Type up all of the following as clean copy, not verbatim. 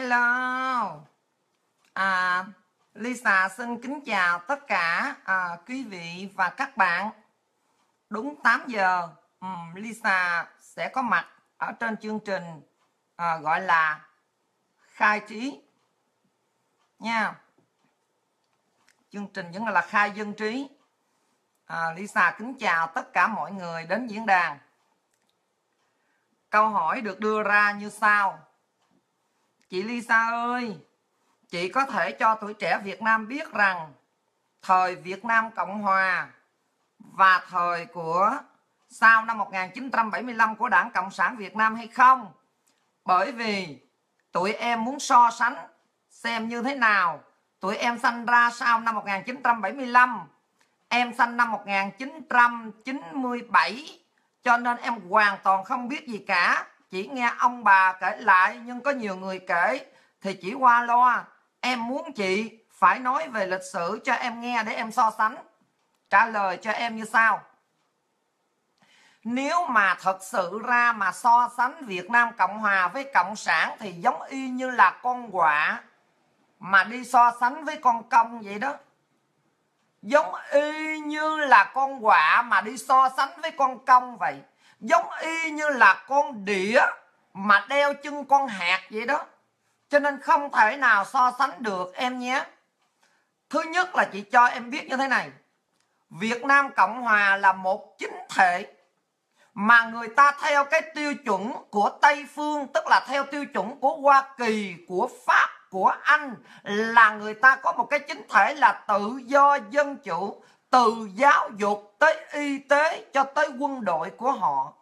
Hello. Lisa xin kính chào tất cả quý vị và các bạn. Đúng 8 giờ Lisa sẽ có mặt ở trên chương trình gọi là khai trí nha. Chương trình vẫn là khai dân trí. Lisa kính chào tất cả mọi người đến diễn đàn. Câu hỏi được đưa ra như sau: chị Lisa ơi, chị có thể cho tuổi trẻ Việt Nam biết rằng thời Việt Nam Cộng Hòa và thời của sau năm 1975 của Đảng Cộng sản Việt Nam hay không? Bởi vì tụi em muốn so sánh xem như thế nào. Tụi em sanh ra sau năm 1975, em sanh năm 1997, cho nên em hoàn toàn không biết gì cả. Chỉ nghe ông bà kể lại, nhưng có nhiều người kể thì chỉ qua loa. Em muốn chị phải nói về lịch sử cho em nghe để em so sánh. Trả lời cho em như sau: nếu mà thật sự ra mà so sánh Việt Nam Cộng Hòa với Cộng sản thì giống y như là con quạ mà đi so sánh với con công vậy đó. Giống y như là con quạ mà đi so sánh với con công vậy. Giống y như là con đĩa mà đeo chân con hạt vậy đó. Cho nên không thể nào so sánh được em nhé. Thứ nhất là chị cho em biết như thế này: Việt Nam Cộng Hòa là một chính thể mà người ta theo cái tiêu chuẩn của Tây Phương, tức là theo tiêu chuẩn của Hoa Kỳ, của Pháp, của Anh, là người ta có một cái chính thể là tự do dân chủ, từ giáo dục tới y tế cho tới quân đội của họ.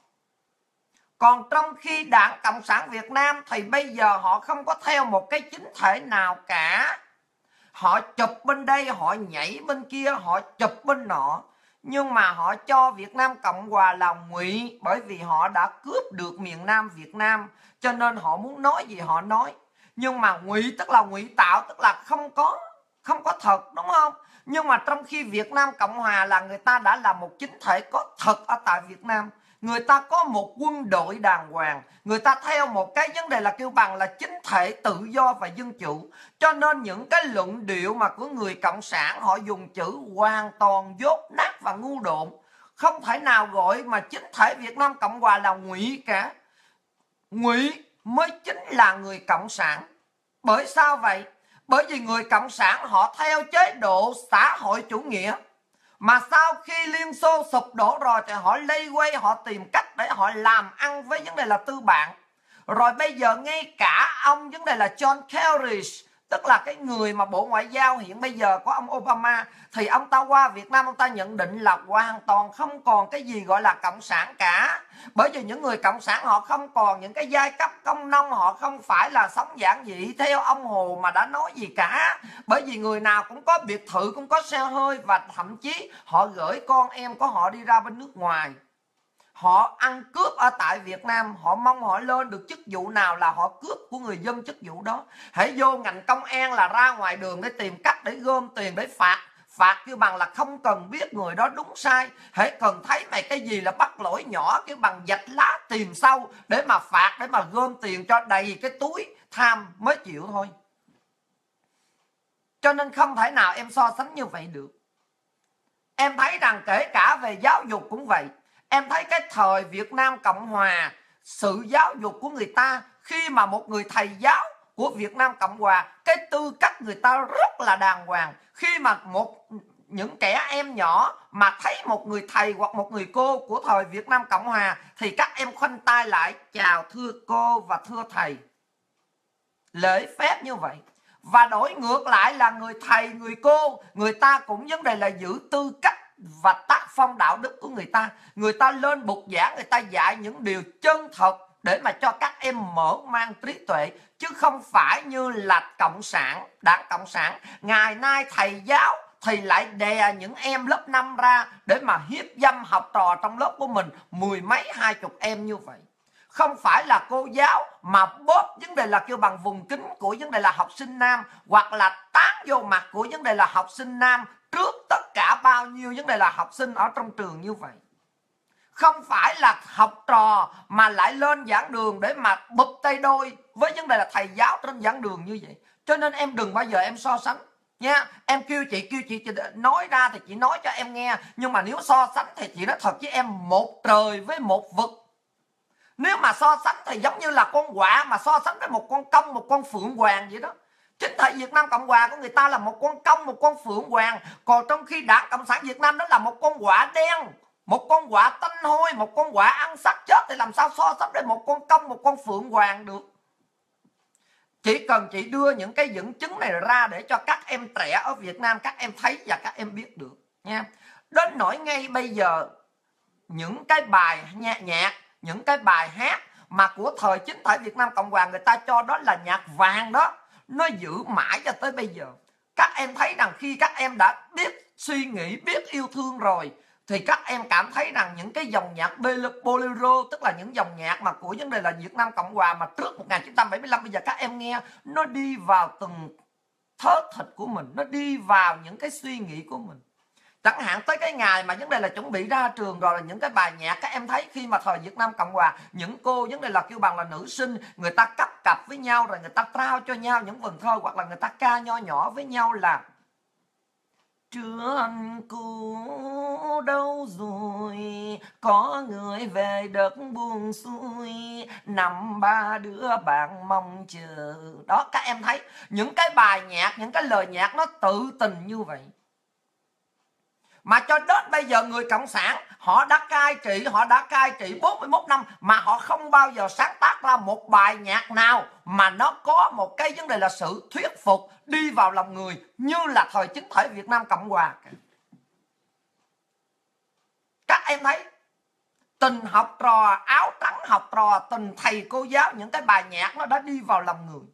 Còn trong khi Đảng Cộng sản Việt Nam thì bây giờ họ không có theo một cái chính thể nào cả. Họ chụp bên đây, họ nhảy bên kia, họ chụp bên nọ. Nhưng mà họ cho Việt Nam Cộng Hòa là ngụy, bởi vì họ đã cướp được miền Nam Việt Nam, cho nên họ muốn nói gì họ nói. Nhưng mà ngụy tức là ngụy tạo, tức là không có thật, đúng không? Nhưng mà trong khi Việt Nam Cộng Hòa là người ta đã là một chính thể có thật ở tại Việt Nam. Người ta có một quân đội đàng hoàng. Người ta theo một cái vấn đề là kêu bằng là chính thể tự do và dân chủ. Cho nên những cái luận điệu mà của người Cộng sản, họ dùng chữ hoàn toàn dốt nát và ngu độn. Không thể nào gọi mà chính thể Việt Nam Cộng Hòa là ngụy cả. Ngụy mới chính là người Cộng sản. Bởi sao vậy? Bởi vì người Cộng sản họ theo chế độ xã hội chủ nghĩa. Mà sau khi Liên Xô sụp đổ rồi thì họ lây quay, họ tìm cách để họ làm ăn với vấn đề là tư bản. Rồi bây giờ ngay cả ông vấn đề là John Kerry, tức là cái người mà Bộ Ngoại giao hiện bây giờ có ông Obama, thì ông ta qua Việt Nam, ông ta nhận định là hoàn toàn không còn cái gì gọi là cộng sản cả. Bởi vì những người cộng sản họ không còn những cái giai cấp công nông, họ không phải là sống giản dị theo ông Hồ mà đã nói gì cả. Bởi vì người nào cũng có biệt thự, cũng có xe hơi, và thậm chí họ gửi con em của họ đi ra bên nước ngoài. Họ ăn cướp ở tại Việt Nam, họ mong họ lên được chức vụ nào là họ cướp của người dân chức vụ đó. Hãy vô ngành công an là ra ngoài đường để tìm cách để gom tiền để phạt kêu bằng là không cần biết người đó đúng sai. Hãy cần thấy mày cái gì là bắt lỗi nhỏ kêu bằng vạch lá tìm sâu để mà phạt, để mà gom tiền cho đầy cái túi tham mới chịu thôi. Cho nên không thể nào em so sánh như vậy được. Em thấy rằng kể cả về giáo dục cũng vậy. Em thấy cái thời Việt Nam Cộng Hòa, sự giáo dục của người ta, khi mà một người thầy giáo của Việt Nam Cộng Hòa, cái tư cách người ta rất là đàng hoàng. Khi mà những trẻ em nhỏ mà thấy một người thầy hoặc một người cô của thời Việt Nam Cộng Hòa thì các em khoanh tay lại chào thưa cô và thưa thầy. Lễ phép như vậy. Và đổi ngược lại là người thầy, người cô, người ta cũng vấn đề là giữ tư cách và tác phong đạo đức của người ta. Người ta lên bục giảng, người ta dạy những điều chân thật để mà cho các em mở mang trí tuệ. Chứ không phải như là Cộng sản, Đảng Cộng sản. Ngày nay thầy giáo thì lại đè những em lớp 5 ra để mà hiếp dâm học trò trong lớp của mình, 10 mấy 20 em như vậy. Không phải là cô giáo mà bóp vấn đề là kêu bằng vùng kính của vấn đề là học sinh nam, hoặc là tán vô mặt của vấn đề là học sinh nam trước tất cả bao nhiêu vấn đề là học sinh ở trong trường như vậy. Không phải là học trò mà lại lên giảng đường để mà bụp tay đôi với vấn đề là thầy giáo trên giảng đường như vậy. Cho nên em đừng bao giờ em so sánh nha. Em kêu chị nói ra thì chị nói cho em nghe, nhưng mà nếu so sánh thì chị nói thật với em, một trời với một vực. Nếu mà so sánh thì giống như là con quạ mà so sánh với một con công, một con phượng hoàng vậy đó. Chính thể Việt Nam Cộng Hòa của người ta là một con công, một con phượng hoàng, còn trong khi Đảng Cộng sản Việt Nam đó là một con quạ đen, một con quạ tanh hôi, một con quạ ăn xác chết, thì làm sao so sánh với một con công, một con phượng hoàng được. Chỉ cần chị đưa những cái dẫn chứng này ra để cho các em trẻ ở Việt Nam các em thấy và các em biết được nha. Đến nỗi ngay bây giờ những cái bài nhạc, những cái bài hát mà của thời chính thể Việt Nam Cộng Hòa người ta cho đó là nhạc vàng đó, nó giữ mãi cho tới bây giờ. Các em thấy rằng khi các em đã biết suy nghĩ, biết yêu thương rồi thì các em cảm thấy rằng những cái dòng nhạc bolero, tức là những dòng nhạc mà của vấn đề là Việt Nam Cộng Hòa mà trước 1975, bây giờ các em nghe nó đi vào từng thớ thịt của mình, nó đi vào những cái suy nghĩ của mình. Chẳng hạn tới cái ngày mà vấn đề là chuẩn bị ra trường rồi, là những cái bài nhạc các em thấy khi mà thời Việt Nam Cộng Hòa, những cô vấn đề là kêu bằng là nữ sinh, người ta cắt cặp với nhau rồi người ta trao cho nhau những vần thơ, hoặc là người ta ca nho nhỏ với nhau là Trường cũ đâu rồi, có người về đất buông xuôi, năm ba đứa bạn mong chờ. Đó, các em thấy những cái bài nhạc, những cái lời nhạc nó tự tình như vậy. Mà cho đến bây giờ người Cộng sản họ đã cai trị 41 năm mà họ không bao giờ sáng tác ra một bài nhạc nào mà nó có một cái vấn đề là sự thuyết phục đi vào lòng người như là thời chính thể Việt Nam Cộng Hòa. Các em thấy tình học trò, áo trắng học trò, tình thầy cô giáo, những cái bài nhạc nó đã đi vào lòng người.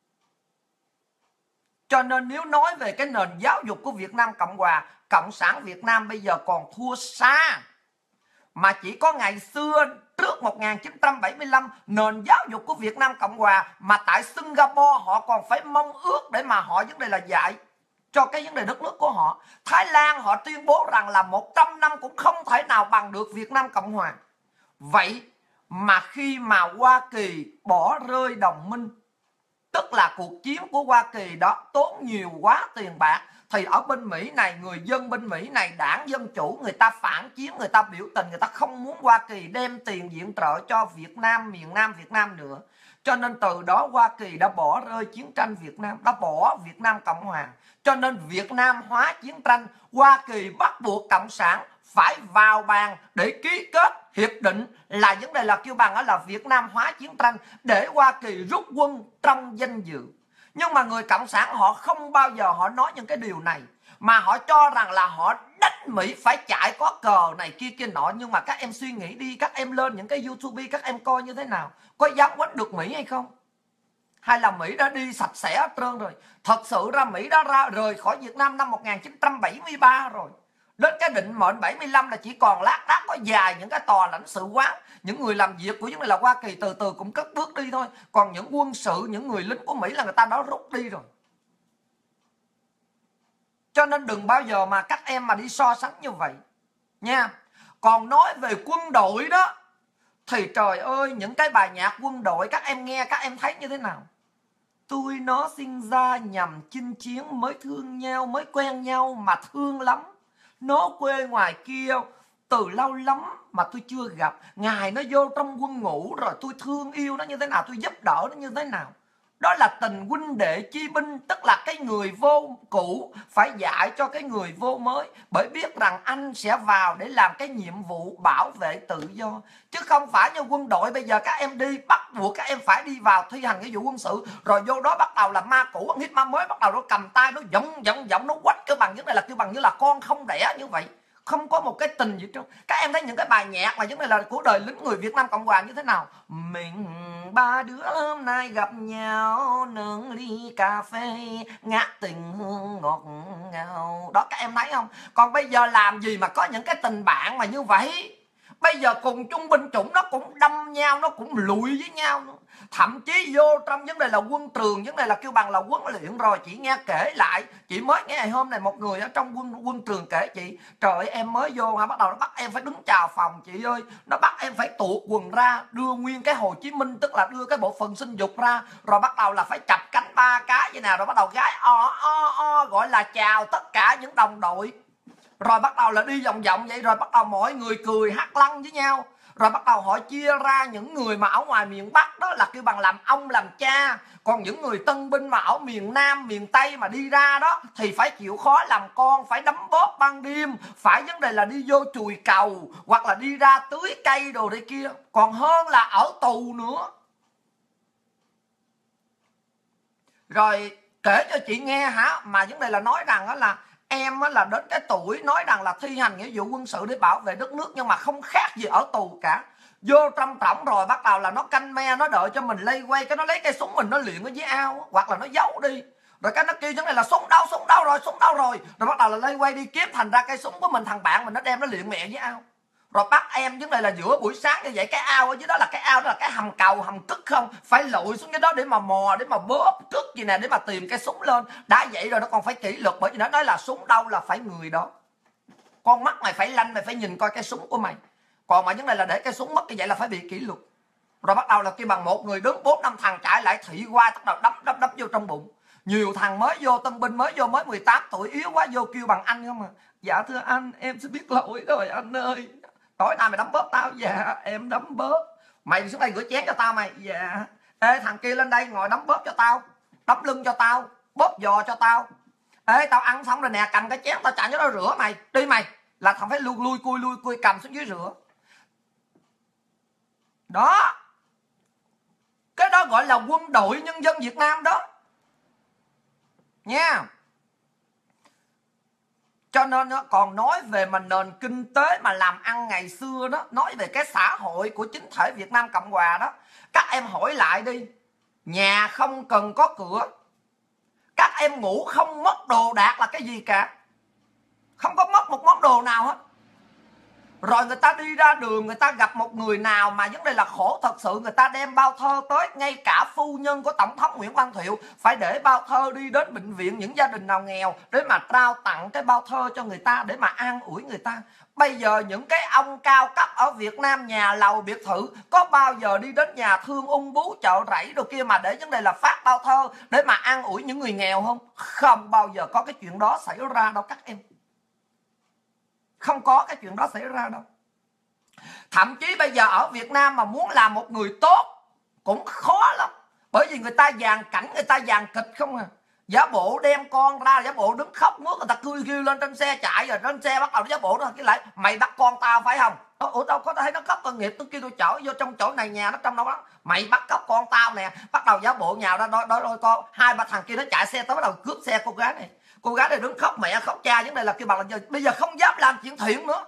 Cho nên nếu nói về cái nền giáo dục của Việt Nam Cộng Hòa, Cộng sản Việt Nam bây giờ còn thua xa. Mà chỉ có ngày xưa trước 1975 nền giáo dục của Việt Nam Cộng Hòa mà tại Singapore họ còn phải mong ước để mà họ vấn đề là dạy cho cái vấn đề đất nước của họ. Thái Lan họ tuyên bố rằng là 100 năm cũng không thể nào bằng được Việt Nam Cộng Hòa. Vậy mà khi mà Hoa Kỳ bỏ rơi đồng minh, tức là cuộc chiến của Hoa Kỳ đó tốn nhiều quá tiền bạc, thì ở bên Mỹ này, người dân bên Mỹ này, đảng Dân Chủ người ta phản chiến, người ta biểu tình, người ta không muốn Hoa Kỳ đem tiền viện trợ cho Việt Nam, miền Nam Việt Nam nữa. Cho nên từ đó Hoa Kỳ đã bỏ rơi chiến tranh Việt Nam, đã bỏ Việt Nam Cộng Hòa. Cho nên Việt Nam hóa chiến tranh, Hoa Kỳ bắt buộc Cộng sản phải vào bàn để ký kết hiệp định là vấn đề là kêu bằng là Việt Nam hóa chiến tranh để Hoa Kỳ rút quân trong danh dự. Nhưng mà người Cộng sản họ không bao giờ họ nói những cái điều này, mà họ cho rằng là họ đánh Mỹ phải chạy có cờ này kia kia nọ. Nhưng mà các em suy nghĩ đi, các em lên những cái YouTube các em coi như thế nào, có dám quánh được Mỹ hay không? Hay là Mỹ đã đi sạch sẽ hết trơn rồi? Thật sự ra Mỹ đã rời khỏi Việt Nam năm 1973 rồi. Đến cái định mệnh 75 là chỉ còn lác đác có dài những cái tòa lãnh sự quán, những người làm việc của chúng này là Hoa Kỳ từ từ cũng cất bước đi thôi. Còn những quân sự, những người lính của Mỹ là người ta đã rút đi rồi. Cho nên đừng bao giờ mà các em mà đi so sánh như vậy nha. Còn nói về quân đội đó thì trời ơi, những cái bài nhạc quân đội các em nghe các em thấy như thế nào? Tôi nó sinh ra nhằm chinh chiến, mới thương nhau, mới quen nhau mà thương lắm. Nó quê ngoài kia từ lâu lắm mà tôi chưa gặp. Ngày nó vô trong quân ngũ rồi tôi thương yêu nó như thế nào, tôi giúp đỡ nó như thế nào. Đó là tình huynh đệ chi binh, tức là cái người vô cũ phải dạy cho cái người vô mới, bởi biết rằng anh sẽ vào để làm cái nhiệm vụ bảo vệ tự do. Chứ không phải như quân đội bây giờ các em đi bắt buộc các em phải đi vào thi hành cái vụ quân sự, rồi vô đó bắt đầu là ma cũ ăn hiếp ma mới, bắt đầu nó cầm tay nó giọng nó quách cái bằng, như này là kêu bằng như là con không đẻ như vậy. Không có một cái tình gì trong. Các em thấy những cái bài nhạc mà vấn đề là của đời lính người Việt Nam Cộng Hòa như thế nào? Mình ba đứa hôm nay gặp nhau nướng ly cà phê, ngát tình hương ngọt ngào. Đó, các em thấy không? Còn bây giờ làm gì mà có những cái tình bạn mà như vậy? Bây giờ cùng chung binh chủng nó cũng đâm nhau, nó cũng lụi với nhau nữa. thậm chí vô trong vấn đề là quân trường, vấn đề là kêu bằng là huấn luyện rồi. Chị nghe kể lại, chị mới nghe ngày hôm này một người ở trong quân trường kể chị, trời ơi em mới vô hả, bắt đầu nó bắt em phải đứng chào phòng chị ơi, nó bắt em phải tuột quần ra, đưa nguyên cái Hồ Chí Minh, tức là đưa cái bộ phận sinh dục ra, rồi bắt đầu là phải chập cánh 3 cái vậy nào, rồi bắt đầu gái o gọi là chào tất cả những đồng đội, rồi bắt đầu là đi vòng vòng vậy, rồi bắt đầu mọi người cười hắt lăng với nhau, rồi bắt đầu họ chia ra những người mà ở ngoài miền Bắc đó là kêu bằng làm ông làm cha, còn những người tân binh mà ở miền Nam miền Tây mà đi ra đó thì phải chịu khó làm con, phải đấm bóp ban đêm, phải vấn đề là đi vô chùi cầu hoặc là đi ra tưới cây đồ đây kia, còn hơn là ở tù nữa. Rồi kể cho chị nghe hả, mà vấn đề là nói rằng đó là em là đến cái tuổi nói rằng là thi hành nghĩa vụ quân sự để bảo vệ đất nước, nhưng mà không khác gì ở tù cả. Vô trong trỏng rồi bắt đầu là nó canh me, nó đợi cho mình lây quay, cái nó lấy cây súng mình nó luyện ở dưới ao, hoặc là nó giấu đi, rồi cái nó kêu vấn đề là súng đâu rồi, rồi bắt đầu là lây quay đi kiếm, thành ra cây súng của mình thằng bạn mình nó đem nó luyện mẹ dưới ao. Rồi bắt em vấn đề là giữa buổi sáng như vậy, cái ao ở dưới đó là cái ao, đó là cái hầm cầu hầm cứt không, phải lội xuống cái đó để mà mò, để mà bóp cứt gì nè, để mà tìm cái súng lên. Đã vậy rồi nó còn phải kỷ luật, bởi vì nó nói là súng đâu là phải người đó, con mắt mày phải lanh, mày phải nhìn coi cái súng của mày, còn mà vấn đề là để cái súng mất như vậy là phải bị kỷ luật. Rồi bắt đầu là kêu bằng một người đứng 4-5 thằng chạy lại thị qua, bắt đầu đấm vô trong bụng. Nhiều thằng mới vô tân binh, mới vô mới 18 tuổi yếu quá, vô kêu bằng anh không à. Dạ thưa anh, em sẽ biết lỗi rồi anh ơi, tối nay mày đấm bóp tao. Dạ em đấm bóp. Mày xuống đây rửa chén cho tao mày. Dạ. Ê thằng kia lên đây ngồi đấm bóp cho tao, đấm lưng cho tao, bóp giò cho tao. Ê tao ăn xong rồi nè, cầm cái chén tao chạy cho nó rửa mày. Đi mày. Là thằng phải lui cui cầm xuống dưới rửa. Đó, cái đó gọi là quân đội nhân dân Việt Nam đó nha. Cho nên còn nói về mà nền kinh tế mà làm ăn ngày xưa đó, nói về cái xã hội của chính thể Việt Nam Cộng Hòa đó, các em hỏi lại đi, nhà không cần có cửa, các em ngủ không mất đồ đạc là cái gì cả, không có mất một món đồ nào hết. Rồi người ta đi ra đường, người ta gặp một người nào mà vấn đề là khổ thật sự, người ta đem bao thơ tới, ngay cả phu nhân của Tổng thống Nguyễn Văn Thiệu phải để bao thơ đi đến bệnh viện những gia đình nào nghèo để mà trao tặng cái bao thơ cho người ta, để mà an ủi người ta. Bây giờ những cái ông cao cấp ở Việt Nam, nhà lầu biệt thự, có bao giờ đi đến nhà thương ung bướu chợ rẫy đồ kia mà để vấn đề là phát bao thơ để mà an ủi những người nghèo không? Không bao giờ có cái chuyện đó xảy ra đâu các em. Không có cái chuyện đó xảy ra đâu. Thậm chí bây giờ ở Việt Nam mà muốn làm một người tốt cũng khó lắm, bởi vì người ta dàn cảnh, người ta dàn kịch không à. Giả bộ đem con ra, giả bộ đứng khóc nước, người ta kêu lên trên xe chạy, rồi trên xe bắt đầu giả bộ đó cái lại mày bắt con tao phải không? Ủa tao có thấy nó khóc tội nghiệp, tôi kêu tôi chở vô trong chỗ này, nhà nó trong đâu đó, mày bắt cóc con tao nè, bắt đầu giả bộ nhào ra đôi con, 2-3 thằng kia nó chạy xe tới bắt đầu cướp xe cô gái này. Cô gái này đứng khóc mẹ khóc cha, vấn đề là kêu bằng là bây giờ không dám làm chuyện thiện nữa.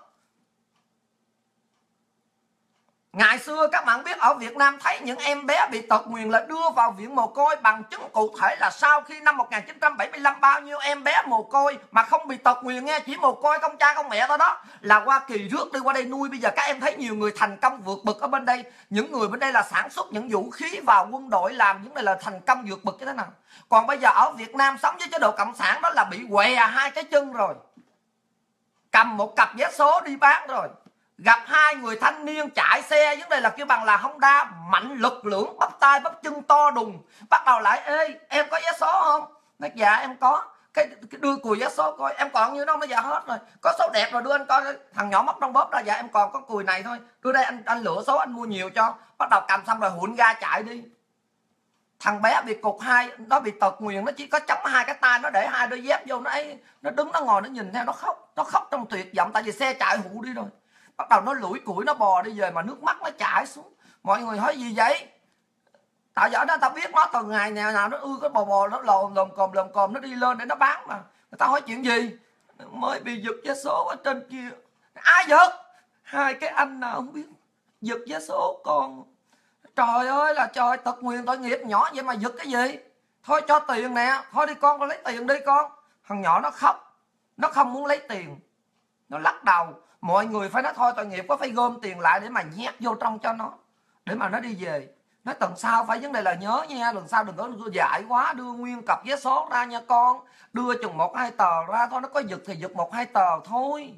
Ngày xưa các bạn biết ở Việt Nam thấy những em bé bị tật nguyền là đưa vào viện mồ côi, bằng chứng cụ thể là sau khi năm 1975 bao nhiêu em bé mồ côi mà không bị tật nguyền nghe, chỉ mồ côi không cha không mẹ thôi đó, là Hoa Kỳ rước đi qua đây nuôi. Bây giờ các em thấy nhiều người thành công vượt bậc ở bên đây, những người bên đây là sản xuất những vũ khí vào quân đội, làm những này là thành công vượt bậc như thế nào. Còn bây giờ ở Việt Nam sống với chế độ cộng sản đó là bị què 2 cái chân rồi, cầm một cặp vé số đi bán rồi. Gặp 2 người thanh niên chạy xe vấn đề là kêu bằng là Honda mạnh lực lưỡng, bắp tay bắp chân to đùng, bắt đầu lại ê em có vé số không? Nói dạ em có. Cái đưa cùi vé số coi em còn như nó, nó dạ hết rồi, có số đẹp rồi đưa anh coi. Thằng nhỏ móc trong bóp ra, dạ em còn có cùi này thôi, đưa đây anh lựa số anh mua nhiều cho. Bắt đầu cầm xong rồi hụn ga chạy đi. Thằng bé bị cục 2, nó bị tật nguyền, nó chỉ có chống 2 cái tay, nó để 2 đôi dép vô, nó đứng nó ngồi nó nhìn theo, nó khóc trong tuyệt vọng, tại vì xe chạy hụ đi rồi. Bắt đầu nó lủi củi nó bò đi về mà nước mắt nó chảy xuống. Mọi người hỏi gì vậy? Tao giỏi đó, tao biết nó từ ngày nào nó cái bò nó lồm cồm nó đi lên để nó bán mà. Người ta hỏi chuyện gì? Mới bị giật vé số ở trên kia. Ai giật? 2 cái anh nào không biết giật vé số con. Trời ơi là trời, tật nguyền tội nghiệp, nhỏ vậy mà giật cái gì? Thôi cho tiền nè, thôi đi con lấy tiền đi con. Thằng nhỏ nó khóc, nó không muốn lấy tiền, nó lắc đầu. Mọi người phải nói thôi tội nghiệp quá, phải gom tiền lại để mà nhét vô trong cho nó, để mà nó đi về. Nói tuần sau phải vấn đề là nhớ nha, lần sau đừng có dại quá, đưa nguyên cặp vé số ra nha con, đưa chừng 1-2 tờ ra thôi, nó có giật thì giật 1-2 tờ thôi.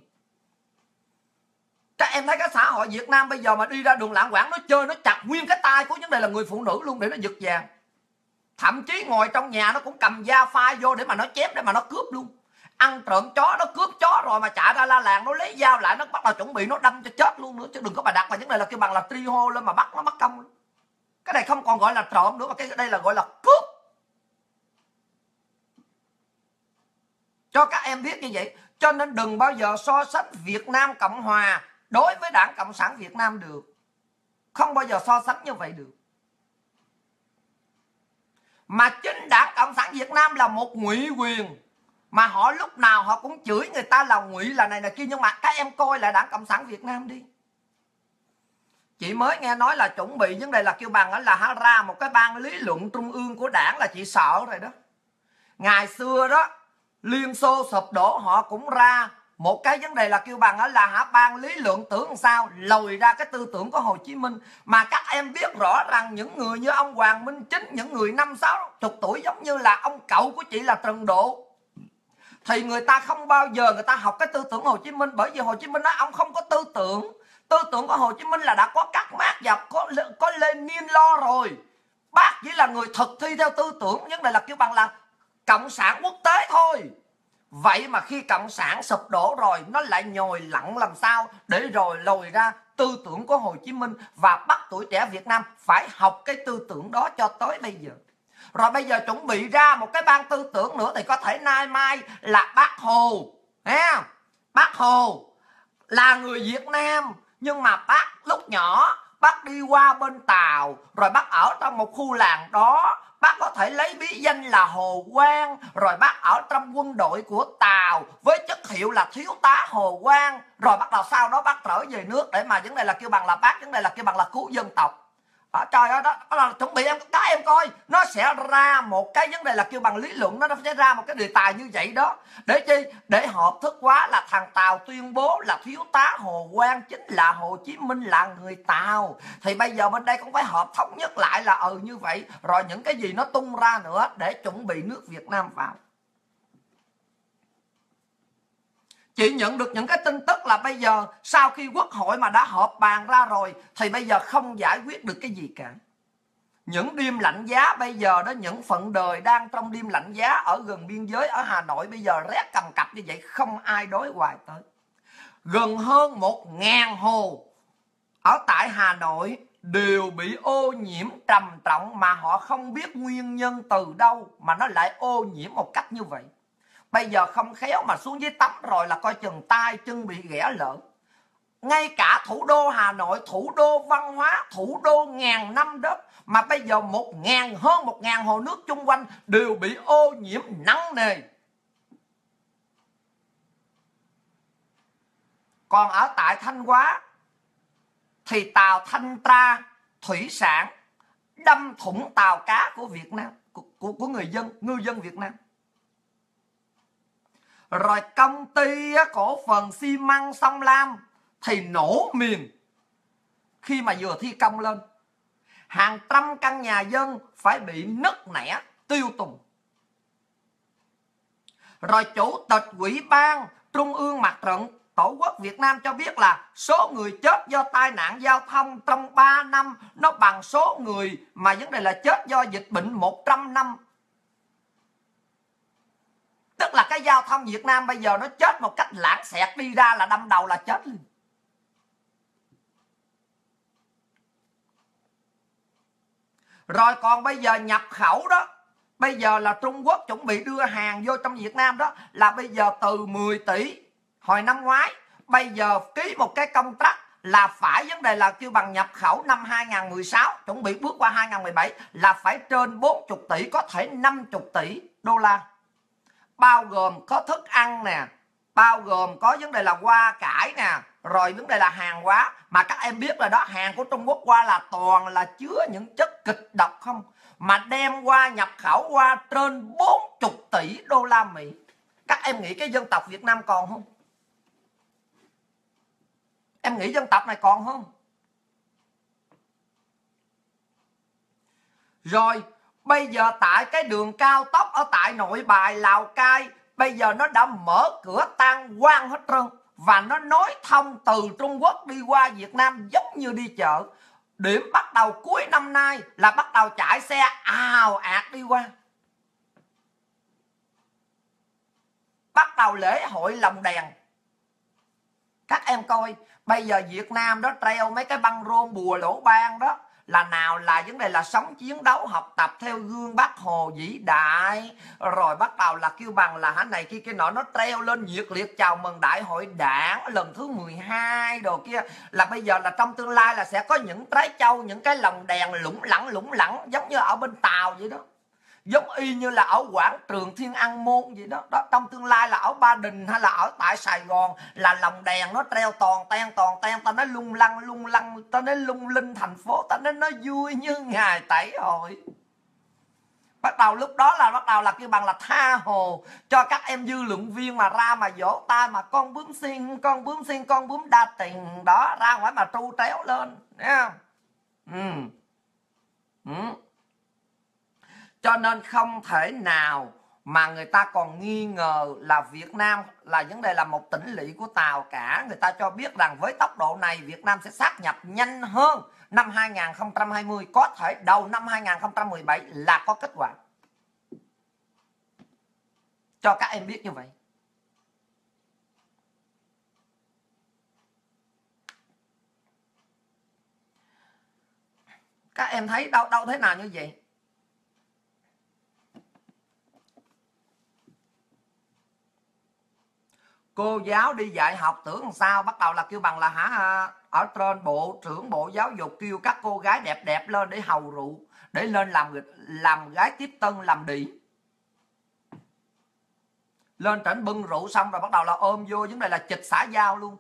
Các em thấy cái xã hội Việt Nam bây giờ mà đi ra đường lạng quảng nó chơi, nó chặt nguyên cái tay của vấn đề là người phụ nữ luôn để nó giật vàng. Thậm chí ngồi trong nhà nó cũng cầm dao phai vô để mà nó chém, để mà nó cướp luôn. Ăn trộm chó, nó cướp chó rồi mà chạy ra la làng, nó lấy dao lại, nó bắt đầu chuẩn bị nó đâm cho chết luôn nữa. Chứ đừng có bà đặt là vấn đề là kêu bằng là tri hô lên mà bắt nó, mất công. Cái này không còn gọi là trộm nữa, mà cái đây là gọi là cướp. Cho các em biết như vậy. Cho nên đừng bao giờ so sánh Việt Nam Cộng Hòa đối với Đảng Cộng sản Việt Nam được. Không bao giờ so sánh như vậy được. Mà chính Đảng Cộng sản Việt Nam là một ngụy quyền, mà họ lúc nào họ cũng chửi người ta là ngụy, là này là kia. Nhưng mà các em coi lại Đảng Cộng sản Việt Nam đi. Chị mới nghe nói là chuẩn bị vấn đề là kêu bằng là ra một cái ban lý luận trung ương của đảng, là chị sợ rồi đó. Ngày xưa đó Liên Xô sụp đổ, họ cũng ra một cái vấn đề là kêu bằng là ban lý luận tưởng sao lồi ra cái tư tưởng của Hồ Chí Minh. Mà các em biết rõ rằng những người như ông Hoàng Minh Chính, những người 50-60 tuổi giống như là ông cậu của chị là Trần Độ, thì người ta không bao giờ người ta học cái tư tưởng Hồ Chí Minh. Bởi vì Hồ Chí Minh nói ông không có tư tưởng. Tư tưởng của Hồ Chí Minh là đã có Các Mác và có Lenin lo rồi. Bác chỉ là người thực thi theo tư tưởng vấn đề là kêu bằng là cộng sản quốc tế thôi. Vậy mà khi cộng sản sụp đổ rồi, nó lại nhồi lặn làm sao để rồi lồi ra tư tưởng của Hồ Chí Minh, và bắt tuổi trẻ Việt Nam phải học cái tư tưởng đó cho tới bây giờ. Rồi bây giờ chuẩn bị ra một cái ban tư tưởng nữa, thì có thể nay mai là Bác Hồ. Bác Hồ là người Việt Nam, nhưng mà bác lúc nhỏ bác đi qua bên Tàu, rồi bác ở trong một khu làng đó, bác có thể lấy bí danh là Hồ Quang, rồi bác ở trong quân đội của Tàu với chức hiệu là thiếu tá Hồ Quang, rồi bắt đầu sau đó bác trở về nước để mà vấn đề là kêu bằng là bác vấn đề là kêu bằng là cứu dân tộc. Trời ơi, đó là chuẩn bị các em coi, nó sẽ ra một cái vấn đề là kêu bằng lý luận, nó sẽ ra một cái đề tài như vậy đó. Để chi? Để hợp thức hóa là thằng Tàu tuyên bố là thiếu tá Hồ Quang chính là Hồ Chí Minh là người Tàu. Thì bây giờ bên đây cũng phải hợp thống nhất lại là như vậy. Rồi những cái gì nó tung ra nữa để chuẩn bị nước Việt Nam vào. Chị nhận được những cái tin tức là bây giờ sau khi Quốc hội mà đã họp bàn ra rồi, thì bây giờ không giải quyết được cái gì cả. Những đêm lạnh giá bây giờ đó, những phận đời đang trong đêm lạnh giá ở gần biên giới ở Hà Nội bây giờ rét cầm cập như vậy, không ai đối hoài tới. Gần hơn 1.000 hồ ở tại Hà Nội đều bị ô nhiễm trầm trọng, mà họ không biết nguyên nhân từ đâu mà nó lại ô nhiễm một cách như vậy. Bây giờ không khéo mà xuống dưới tắm rồi là coi chừng tay chân bị ghẻ lởn. Ngay cả thủ đô Hà Nội, thủ đô văn hóa, thủ đô ngàn năm đất, mà bây giờ hơn 1.000 hồ nước chung quanh đều bị ô nhiễm nặng nề. Còn ở tại Thanh Hóa thì tàu thanh tra thủy sản đâm thủng tàu cá của Việt Nam, của người dân, ngư dân Việt Nam. Rồi công ty cổ phần xi măng Sông Lam thì nổ miền khi mà vừa thi công lên. Hàng trăm căn nhà dân phải bị nứt nẻ tiêu tùng. Rồi Chủ tịch Ủy ban Trung ương Mặt trận Tổ quốc Việt Nam cho biết là số người chết do tai nạn giao thông trong 3 năm nó bằng số người mà vấn đề là chết do dịch bệnh 100 năm. Tức là cái giao thông Việt Nam bây giờ nó chết một cách lãng xẹt, đi ra là đâm đầu là chết liền. Rồi còn bây giờ nhập khẩu đó, bây giờ là Trung Quốc chuẩn bị đưa hàng vô trong Việt Nam đó, là bây giờ từ 10 tỷ hồi năm ngoái, bây giờ ký một cái contract là phải vấn đề là kêu bằng nhập khẩu năm 2016, chuẩn bị bước qua 2017 là phải trên 40 tỷ, có thể 50 tỷ đô la. Bao gồm có thức ăn nè, bao gồm có vấn đề là hoa cải nè, rồi vấn đề là hàng hóa. Mà các em biết là đó, hàng của Trung Quốc qua là toàn là chứa những chất kịch độc không, mà đem qua nhập khẩu qua trên 40 tỷ đô la Mỹ. Các em nghĩ cái dân tộc Việt Nam còn không? Em nghĩ dân tộc này còn không? Rồi bây giờ tại cái đường cao tốc ở tại Nội Bài, Lào Cai, bây giờ nó đã mở cửa tan quang hết trơn. Và nó nối thông từ Trung Quốc đi qua Việt Nam giống như đi chợ. Điểm bắt đầu cuối năm nay là bắt đầu chạy xe ào ạt đi qua. Bắt đầu lễ hội lồng đèn. Các em coi, bây giờ Việt Nam đó treo mấy cái băng rôn bùa lỗ ban đó là nào là vấn đề là sống chiến đấu học tập theo gương Bác Hồ vĩ đại, rồi bắt đầu là kêu bằng là này kia kia nọ, nó treo lên nhiệt liệt chào mừng đại hội đảng lần thứ 12 đồ kia. Là bây giờ là trong tương lai là sẽ có những trái châu, những cái lồng đèn lủng lẳng giống như ở bên Tàu vậy đó, giống y như là ở quảng trường Thiên An Môn vậy đó. Đó, trong tương lai là ở Ba Đình hay là ở tại Sài Gòn là lồng đèn nó treo toàn ten, ta nói lung lăng, ta nói lung linh thành phố, ta nói nó vui như ngày tẩy hội. Bắt đầu lúc đó là bắt đầu là kêu bằng là tha hồ cho các em dư luận viên mà ra mà vỗ tay mà con bướm xiên, con bướm đa tình đó, ra ngoài mà tru tréo lên, thấy không? Cho nên không thể nào mà người ta còn nghi ngờ là Việt Nam là vấn đề là một tỉnh lỵ của Tàu cả. Người ta cho biết rằng với tốc độ này Việt Nam sẽ sát nhập nhanh hơn năm 2020, có thể đầu năm 2017 là có kết quả. Cho các em biết như vậy. Các em thấy đâu thế nào như vậy? Cô giáo đi dạy học tưởng làm sao, bắt đầu là kêu bằng là ở trên bộ trưởng Bộ Giáo dục kêu các cô gái đẹp đẹp lên để hầu rượu, để lên làm gái tiếp tân, làm đĩ. Lên trển bưng rượu xong rồi bắt đầu là ôm vô vấn đề là chịch xã giao luôn.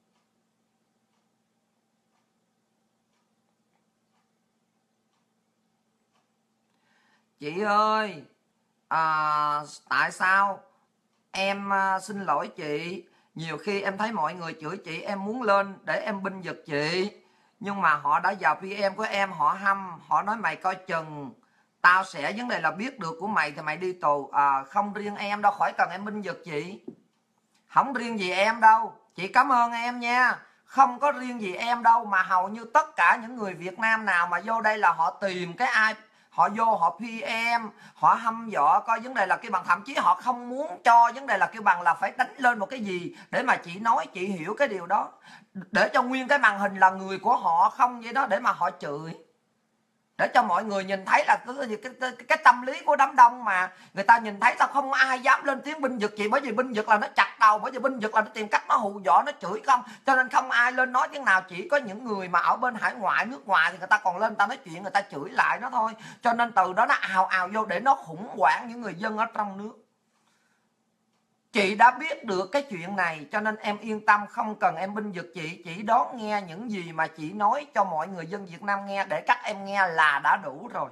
Chị ơi, tại sao em xin lỗi chị, nhiều khi em thấy mọi người chửi chị, em muốn lên để em binh vực chị, nhưng mà họ đã vào PM của em, họ hăm, họ nói mày coi chừng, tao sẽ vấn đề là biết được của mày thì mày đi tù. Không riêng em đâu, khỏi cần em binh vực chị, không riêng gì em đâu, chị cảm ơn em nha, không có riêng gì em đâu, mà hầu như tất cả những người Việt Nam nào mà vô đây là họ tìm cái ai, họ vô họ PM, họ hăm dọa coi vấn đề là cái bằng, thậm chí họ không muốn cho vấn đề là kêu bằng là phải đánh lên một cái gì để mà chị nói, chị hiểu cái điều đó, để cho nguyên cái màn hình là người của họ không vậy đó, để mà họ chửi, để cho mọi người nhìn thấy là cái tâm lý của đám đông, mà người ta nhìn thấy tao không ai dám lên tiếng binh vực chị, bởi vì binh vực là nó chặt đầu, bởi vì binh vực là nó tìm cách nó hù dọa, nó chửi không, cho nên không ai lên nói tiếng nào, chỉ có những người mà ở bên hải ngoại, nước ngoài thì người ta còn lên người ta nói chuyện, người ta chửi lại nó thôi, cho nên từ đó nó ào vô để nó khủng hoảng những người dân ở trong nước. Chị đã biết được cái chuyện này cho nên em yên tâm, không cần em binh vực chị, chỉ đón nghe những gì mà chị nói cho mọi người dân Việt Nam nghe để các em nghe là đã đủ rồi.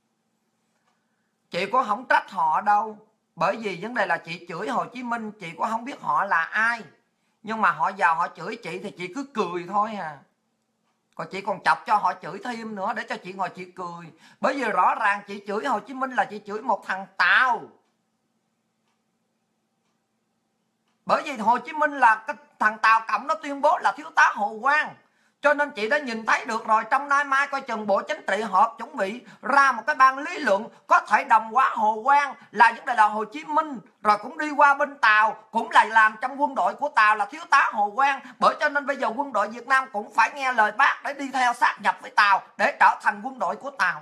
Chị cũng không trách họ đâu, bởi vì vấn đề là chị chửi Hồ Chí Minh, chị cũng không biết họ là ai, nhưng mà họ vào họ chửi chị thì chị cứ cười thôi à. Còn chị còn chọc cho họ chửi thêm nữa để cho chị ngồi chị cười, bởi vì rõ ràng chị chửi Hồ Chí Minh là chị chửi một thằng Tàu. Bởi vì Hồ Chí Minh là cái thằng Tàu Cộng nó tuyên bố là thiếu tá Hồ Quang, cho nên chị đã nhìn thấy được rồi. Trong nay mai coi chừng Bộ Chính trị họp chuẩn bị ra một cái ban lý luận có thể đồng hóa Hồ Quang là vấn đề là Hồ Chí Minh, rồi cũng đi qua bên Tàu, cũng là làm trong quân đội của Tàu là thiếu tá Hồ Quang. Bởi cho nên bây giờ quân đội Việt Nam cũng phải nghe lời bác để đi theo sát nhập với Tàu để trở thành quân đội của Tàu.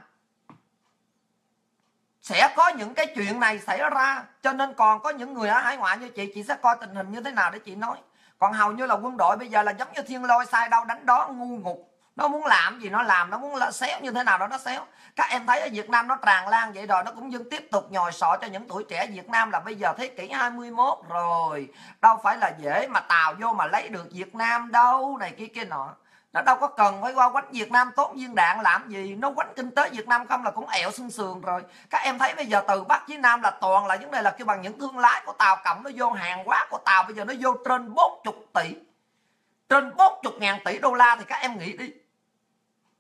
Sẽ có những cái chuyện này xảy ra, cho nên còn có những người ở hải ngoại như chị sẽ coi tình hình như thế nào để chị nói. Còn hầu như là quân đội bây giờ là giống như thiên lôi sai đâu đánh đó, ngu ngục, nó muốn làm gì nó làm, nó muốn xéo như thế nào đó nó xéo. Các em thấy ở Việt Nam nó tràn lan vậy rồi, nó cũng vẫn tiếp tục nhồi sọ cho những tuổi trẻ Việt Nam là bây giờ thế kỷ 21 rồi, đâu phải là dễ mà Tàu vô mà lấy được Việt Nam đâu, này kia nọ. Nó đâu có cần phải qua quánh Việt Nam tốn viên đạn làm gì, nó quánh kinh tế Việt Nam không là cũng ẹo xương sườn rồi. Các em thấy bây giờ từ Bắc chí Nam là toàn là vấn đề là kêu bằng những thương lái của Tàu Cộng nó vô hàng hóa của Tàu, bây giờ nó vô trên 40 tỷ, trên 40.000 tỷ đô la, thì các em nghĩ đi,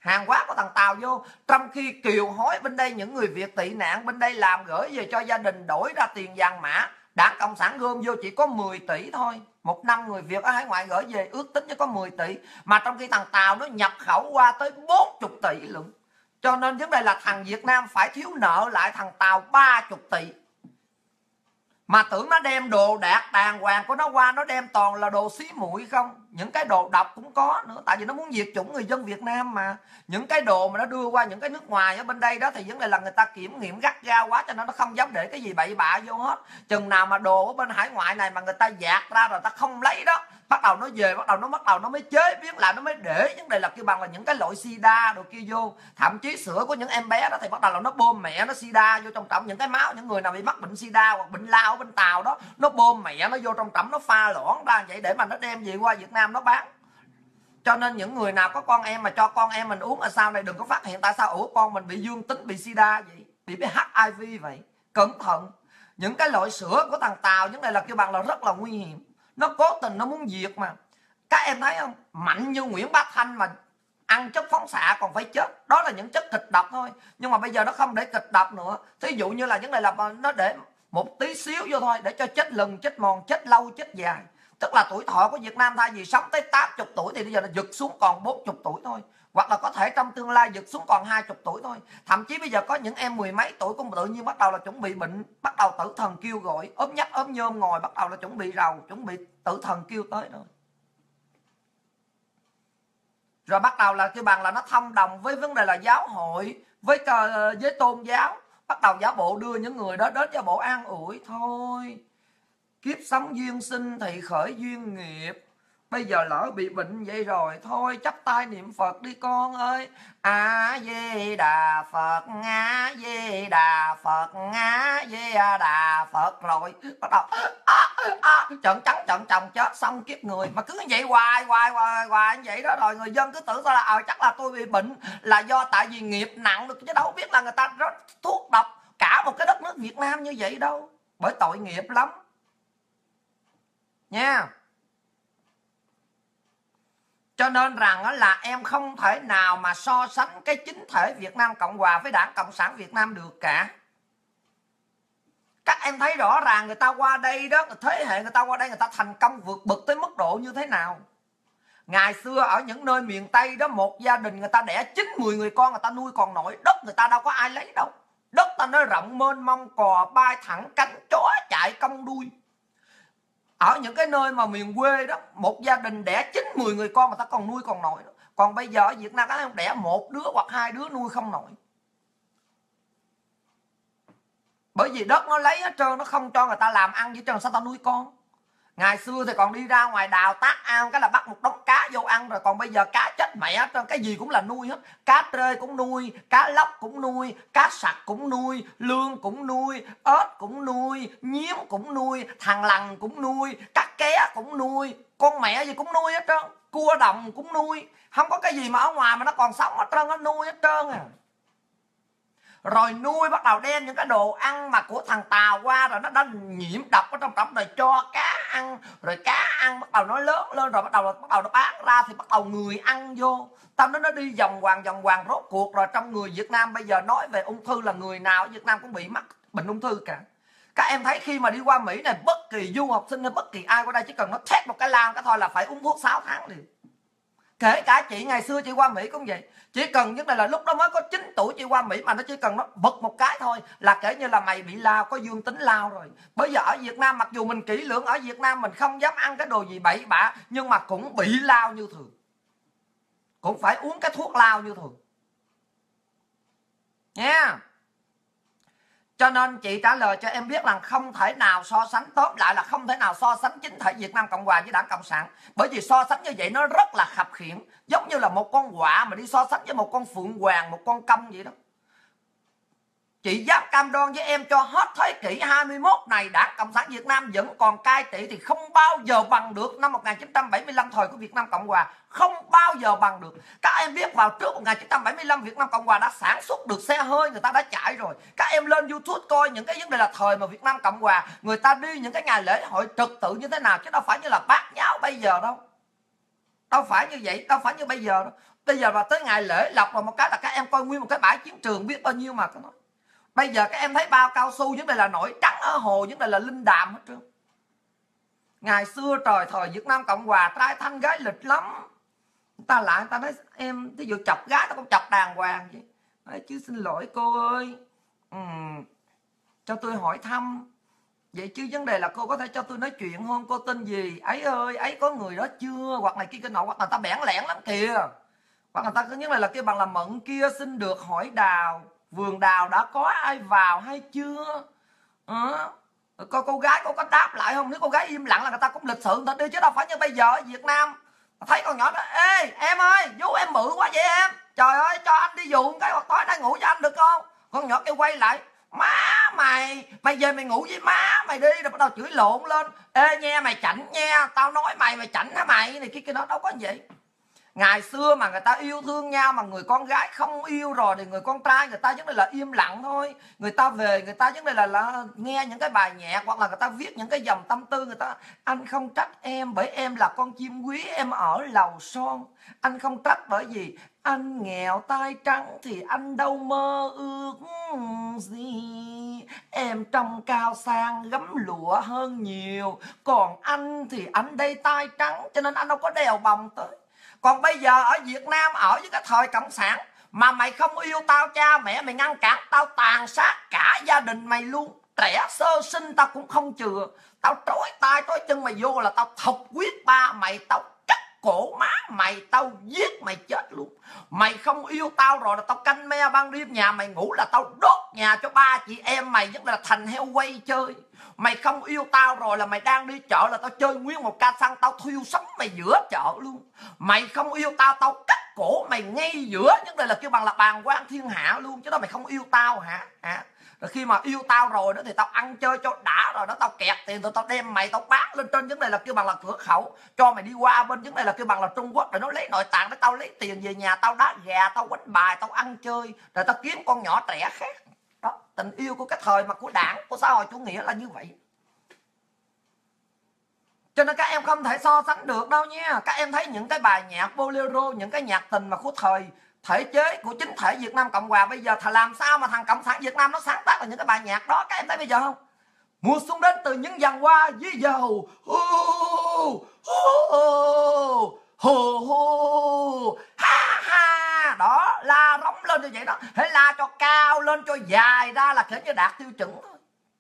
hàng hóa của thằng Tàu vô, trong khi kiều hối bên đây những người Việt tị nạn bên đây làm gửi về cho gia đình đổi ra tiền vàng mã, Đảng Cộng sản gom vô chỉ có 10 tỷ thôi. Một năm người Việt ở hải ngoại gửi về ước tính chỉ có 10 tỷ, mà trong khi thằng Tàu nó nhập khẩu qua tới 40 tỷ lận. Cho nên vấn đề là thằng Việt Nam phải thiếu nợ lại thằng Tàu 30 tỷ. Mà tưởng nó đem đồ đạc đàng hoàng của nó qua, nó đem toàn là đồ xí muội không. Những cái đồ độc cũng có nữa, tại vì nó muốn diệt chủng người dân Việt Nam mà. Những cái đồ mà nó đưa qua những cái nước ngoài ở bên đây đó thì vấn đề là người ta kiểm nghiệm gắt gao quá, cho nên nó không dám để cái gì bậy bạ vô hết. Chừng nào mà đồ ở bên hải ngoại này mà người ta dạt ra rồi ta không lấy đó, bắt đầu nó về, bắt đầu nó mới chế biến lại, nó mới để vấn đề là kêu bằng là những cái loại sida đồ kia vô. Thậm chí sữa của những em bé đó thì bắt đầu là nó bơm mẹ nó sida vô trong trọng, những cái máu những người nào bị mắc bệnh sida hoặc bệnh lao ở bên Tàu đó, nó bơm mẹ nó vô trong trọng, nó pha loãng ra vậy để mà nó đem về qua Việt Nam nó bán. Cho nên những người nào có con em mà cho con em mình uống ở sau này đừng có phát hiện tại sao ủa con mình bị dương tính, bị sida vậy, bị HIV vậy. Cẩn thận, những cái loại sữa của thằng Tàu những này là kêu bằng là rất là nguy hiểm. Nó cố tình nó muốn diệt mà. Các em thấy không, mạnh như Nguyễn Bá Thanh mà ăn chất phóng xạ còn phải chết, đó là những chất kịch độc thôi. Nhưng mà bây giờ nó không để kịch độc nữa. Thí dụ như là vấn đề là nó để một tí xíu vô thôi để cho chết lừng, chết mòn, chết lâu, chết dài. Tức là tuổi thọ của Việt Nam thay vì sống tới 80 tuổi thì bây giờ nó giật xuống còn 40 tuổi thôi. Hoặc là có thể trong tương lai giật xuống còn 20 tuổi thôi. Thậm chí bây giờ có những em mười mấy tuổi cũng tự nhiên bắt đầu là chuẩn bị bệnh, bắt đầu tử thần kêu gọi, ốm nhách ốm nhôm ngồi, bắt đầu là chuẩn bị rầu, chuẩn bị tử thần kêu tới rồi. Rồi bắt đầu là kêu bằng là nó thông đồng với vấn đề là giáo hội, với tôn giáo. Bắt đầu giáo bộ đưa những người đó đến giáo bộ an ủi thôi. Kiếp sống duyên sinh thì khởi duyên nghiệp. Bây giờ lỡ bị bệnh vậy rồi, thôi chắp tay niệm Phật đi con ơi. A Di Đà Phật, A Di Đà Phật, A Di Đà Phật. Rồi bắt đầu trận trắng trận chồng chết xong kiếp người. Mà cứ vậy hoài như vậy đó. Rồi người dân cứ tưởng là chắc là tôi bị bệnh là do tại vì nghiệp nặng được, chứ đâu biết là người ta rất thuốc độc cả một cái đất nước Việt Nam như vậy đâu. Bởi tội nghiệp lắm nha. Cho nên rằng là em không thể nào mà so sánh cái chính thể Việt Nam Cộng Hòa với Đảng Cộng sản Việt Nam được cả. Các em thấy rõ ràng người ta qua đây đó, thế hệ người ta qua đây người ta thành công vượt bậc tới mức độ như thế nào. Ngày xưa ở những nơi miền Tây đó, một gia đình người ta đẻ 9-10 người con người ta nuôi còn nổi, đất người ta đâu có ai lấy đâu. Đất ta nó rộng mênh mông, cò bay thẳng cánh, chó chạy cong đuôi. Ở những cái nơi mà miền quê đó, một gia đình đẻ 9-10 người con người ta còn nuôi còn nổi đó. Còn bây giờ ở Việt Nam các đẻ một đứa hoặc hai đứa nuôi không nổi. Bởi vì đất nó lấy hết trơn, nó không cho người ta làm ăn với trơn, sao ta nuôi con. Ngày xưa thì còn đi ra ngoài đào tác ao cái là bắt một đống cá vô ăn rồi. Còn bây giờ cá chết mẹ hết trơn, cái gì cũng là nuôi hết. Cá trê cũng nuôi, cá lóc cũng nuôi, cá sặc cũng nuôi, lương cũng nuôi, ếch cũng nuôi, nhím cũng nuôi, thằng lằn cũng nuôi, cá ké cũng nuôi, con mẹ gì cũng nuôi hết trơn, cua đồng cũng nuôi. Không có cái gì mà ở ngoài mà nó còn sống hết trơn, nó nuôi hết trơn à. Rồi nuôi bắt đầu đem những cái đồ ăn mà của thằng Tàu qua, rồi nó đã nhiễm độc ở trong rồi cho cá ăn, rồi cá ăn bắt đầu nó lớn lên, rồi bắt đầu nó bán ra thì bắt đầu người ăn vô. Tâm đó nó đi vòng hoàng rốt cuộc rồi trong người Việt Nam bây giờ nói về ung thư là người nào ở Việt Nam cũng bị mắc bệnh ung thư cả. Các em thấy khi mà đi qua Mỹ này, bất kỳ du học sinh hay bất kỳ ai qua đây chỉ cần nó thét một cái lao cái thôi là phải uống thuốc 6 tháng liền. Kể cả chị ngày xưa chị qua Mỹ cũng vậy. Chỉ cần nhất là lúc đó mới có 9 tuổi chị qua Mỹ mà nó chỉ cần nó bật một cái thôi là kể như là mày bị lao, có dương tính lao rồi. Bây giờ ở Việt Nam mặc dù mình kỹ lưỡng, ở Việt Nam mình không dám ăn cái đồ gì bậy bạ, nhưng mà cũng bị lao như thường, cũng phải uống cái thuốc lao như thường nha. Cho nên chị trả lời cho em biết là không thể nào so sánh, tóm lại là không thể nào so sánh chính thể Việt Nam Cộng Hòa với Đảng Cộng sản. Bởi vì so sánh như vậy nó rất là khập khiễng, giống như là một con quạ mà đi so sánh với một con phượng hoàng, một con công vậy đó. Chị dám cam đoan với em cho hết thế kỷ 21 này Đảng Cộng sản Việt Nam vẫn còn cai trị thì không bao giờ bằng được năm 1975 thời của Việt Nam Cộng Hòa. Không bao giờ bằng được. Các em biết vào trước 1975 Việt Nam Cộng Hòa đã sản xuất được xe hơi, người ta đã chạy rồi. Các em lên YouTube coi những cái vấn đề là thời mà Việt Nam Cộng Hòa người ta đi những cái ngày lễ hội trật tự như thế nào, chứ đâu phải như là bát nháo bây giờ đâu. Đâu phải như vậy, đâu phải như bây giờ đâu. Bây giờ vào tới ngày lễ lộc rồi một cái là các em coi nguyên một cái bãi chiến trường biết bao nhiêu mà có nói. Bây giờ các em thấy bao cao su vấn đề là nổi trắng ở hồ, vấn đề là linh đàm hết trơn. Ngày xưa trời thời Việt Nam Cộng Hòa trai thanh gái lịch lắm. Người ta lại người ta nói em ví dụ chọc gái tao cũng chọc đàng hoàng vậy. Nói, chứ xin lỗi cô ơi, cho tôi hỏi thăm. Vậy chứ vấn đề là cô có thể cho tôi nói chuyện không? Cô tên gì? Ấy ơi, ấy có người đó chưa? Hoặc này kia cái nọ, hoặc là ta bẽn lẽn lắm kìa. Hoặc người ta cứ nhất là kêu bằng là mận kia xin được hỏi đào, vườn đào đã có ai vào hay chưa? Coi cô gái cô có đáp lại không? Nếu cô gái im lặng là người ta cũng lịch sự người ta đi, chứ đâu phải như bây giờ ở Việt Nam thấy con nhỏ đó, ê em ơi, vú em bự quá vậy em, trời ơi cho anh đi dụ cái hoặc tối nay ngủ cho anh được không? Con nhỏ kêu quay lại, má mày về mày ngủ với má mày đi, rồi bắt đầu chửi lộn lên, ê nha mày chảnh nha, tao nói mày chảnh hả mày này kia đó, đâu có vậy. Ngày xưa mà người ta yêu thương nhau mà người con gái không yêu rồi thì người con trai người ta vấn đề là im lặng thôi. Người ta về người ta vấn đề là nghe những cái bài nhạc hoặc là người ta viết những cái dòng tâm tư, người ta anh không trách em bởi em là con chim quý em ở lầu son. Anh không trách bởi vì anh nghèo tay trắng thì anh đâu mơ ước gì. Em trông cao sang gấm lụa hơn nhiều, còn anh thì anh đây tay trắng cho nên anh đâu có đèo bồng tới. Còn bây giờ ở Việt Nam ở với cái thời cộng sản mà mày không yêu tao, cha mẹ mày ngăn cản tao tàn sát cả gia đình mày luôn, trẻ sơ sinh tao cũng không chừa, tao trói tay trói chân mày vô là tao thọc huyết ba mày, tao cắt cổ má mày, tao giết mày chết luôn. Mày không yêu tao rồi là tao canh me ban đêm nhà mày ngủ là tao đốt nhà cho ba chị em mày rất là thành heo quay chơi. Mày không yêu tao rồi là mày đang đi chợ là tao chơi nguyên một ca xăng, tao thiêu sống mày giữa chợ luôn. Mày không yêu tao, tao cắt cổ mày ngay giữa, nhất đây là kêu bằng là bàng quan thiên hạ luôn, chứ đó mày không yêu tao hả? Rồi khi mà yêu tao rồi đó thì tao ăn chơi cho đã rồi đó, tao kẹt tiền rồi tao đem mày tao bán lên trên vấn đề là kêu bằng là cửa khẩu cho mày đi qua bên vấn đề là kêu bằng là Trung Quốc, rồi nó lấy nội tạng để tao lấy tiền về nhà, tao đá gà, tao quánh bài, tao ăn chơi, rồi tao kiếm con nhỏ trẻ khác. Đó, tình yêu của cái thời mà của đảng, của xã hội chủ nghĩa là như vậy. Cho nên các em không thể so sánh được đâu nha. Các em thấy những cái bài nhạc bolero, những cái nhạc tình mà của thời thể chế của chính thể Việt Nam Cộng Hòa bây giờ làm sao mà thằng Cộng sản Việt Nam nó sáng tác là những cái bài nhạc đó, các em thấy bây giờ không? Mùa xuân đến từ những dàn hoa với dầu ha ha, đó la rống lên như vậy đó, hãy la cho cao lên cho dài ra là kiểu như đạt tiêu chuẩn thôi.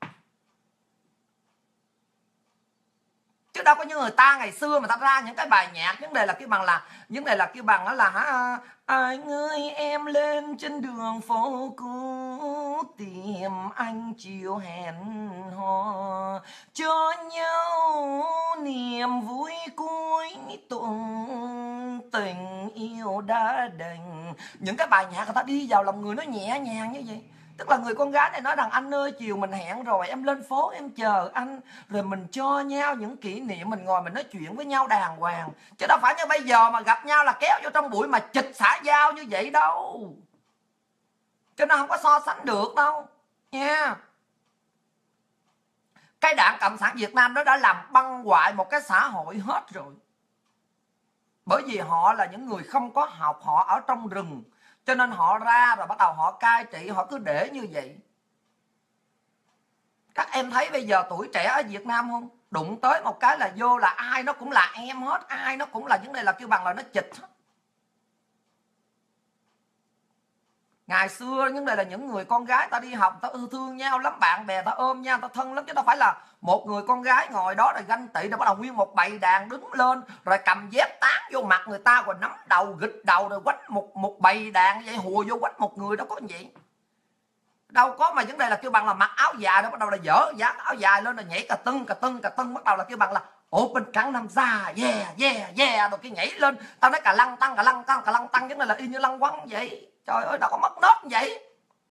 Chứ đâu có như người ta ngày xưa mà ta ra những cái bài nhạc vấn đề là cái bằng là vấn đề là cái bằng đó là anh ơi em lên trên đường phố cũ tìm anh chiều hẹn hò cho nhau niềm vui cuối tuần tình yêu đã đành. Những cái bài nhạc người ta đi vào lòng người nó nhẹ nhàng như vậy. Tức là người con gái này nói rằng anh ơi chiều mình hẹn rồi em lên phố em chờ anh, rồi mình cho nhau những kỷ niệm, mình ngồi mình nói chuyện với nhau đàng hoàng, chứ đâu phải như bây giờ mà gặp nhau là kéo vô trong bụi mà chịch xã giao như vậy đâu. Cho nên không có so sánh được đâu nha. Cái đảng Cộng sản Việt Nam nó đã làm băng hoại một cái xã hội hết rồi, bởi vì họ là những người không có học, họ ở trong rừng, cho nên họ ra rồi bắt đầu họ cai trị, họ cứ để như vậy. Các em thấy bây giờ tuổi trẻ ở Việt Nam không? Đụng tới một cái là vô là ai nó cũng là em hết, ai nó cũng là vấn đề là kêu bằng là nó chịch hết. Ngày xưa vấn đề là những người con gái ta đi học ta yêu thương nhau lắm, bạn bè ta ôm nhau ta thân lắm, chứ đâu phải là một người con gái ngồi đó rồi ganh tị rồi bắt đầu nguyên một bầy đàn đứng lên rồi cầm dép tán vô mặt người ta rồi nắm đầu gịch đầu rồi quánh một bầy đàn vậy hùa vô quánh một người, đâu có vậy. Đâu có mà vấn đề là kêu bằng là mặc áo dài đó bắt đầu là dở dáng áo dài lên rồi nhảy cà tưng bắt đầu là kêu bằng là Open Gangnam Style yeah rồi cái nhảy lên, tao nói cà lăng tăng vấn đề là y như lăng quăng vậy. Trời ơi đâu có mất nết vậy.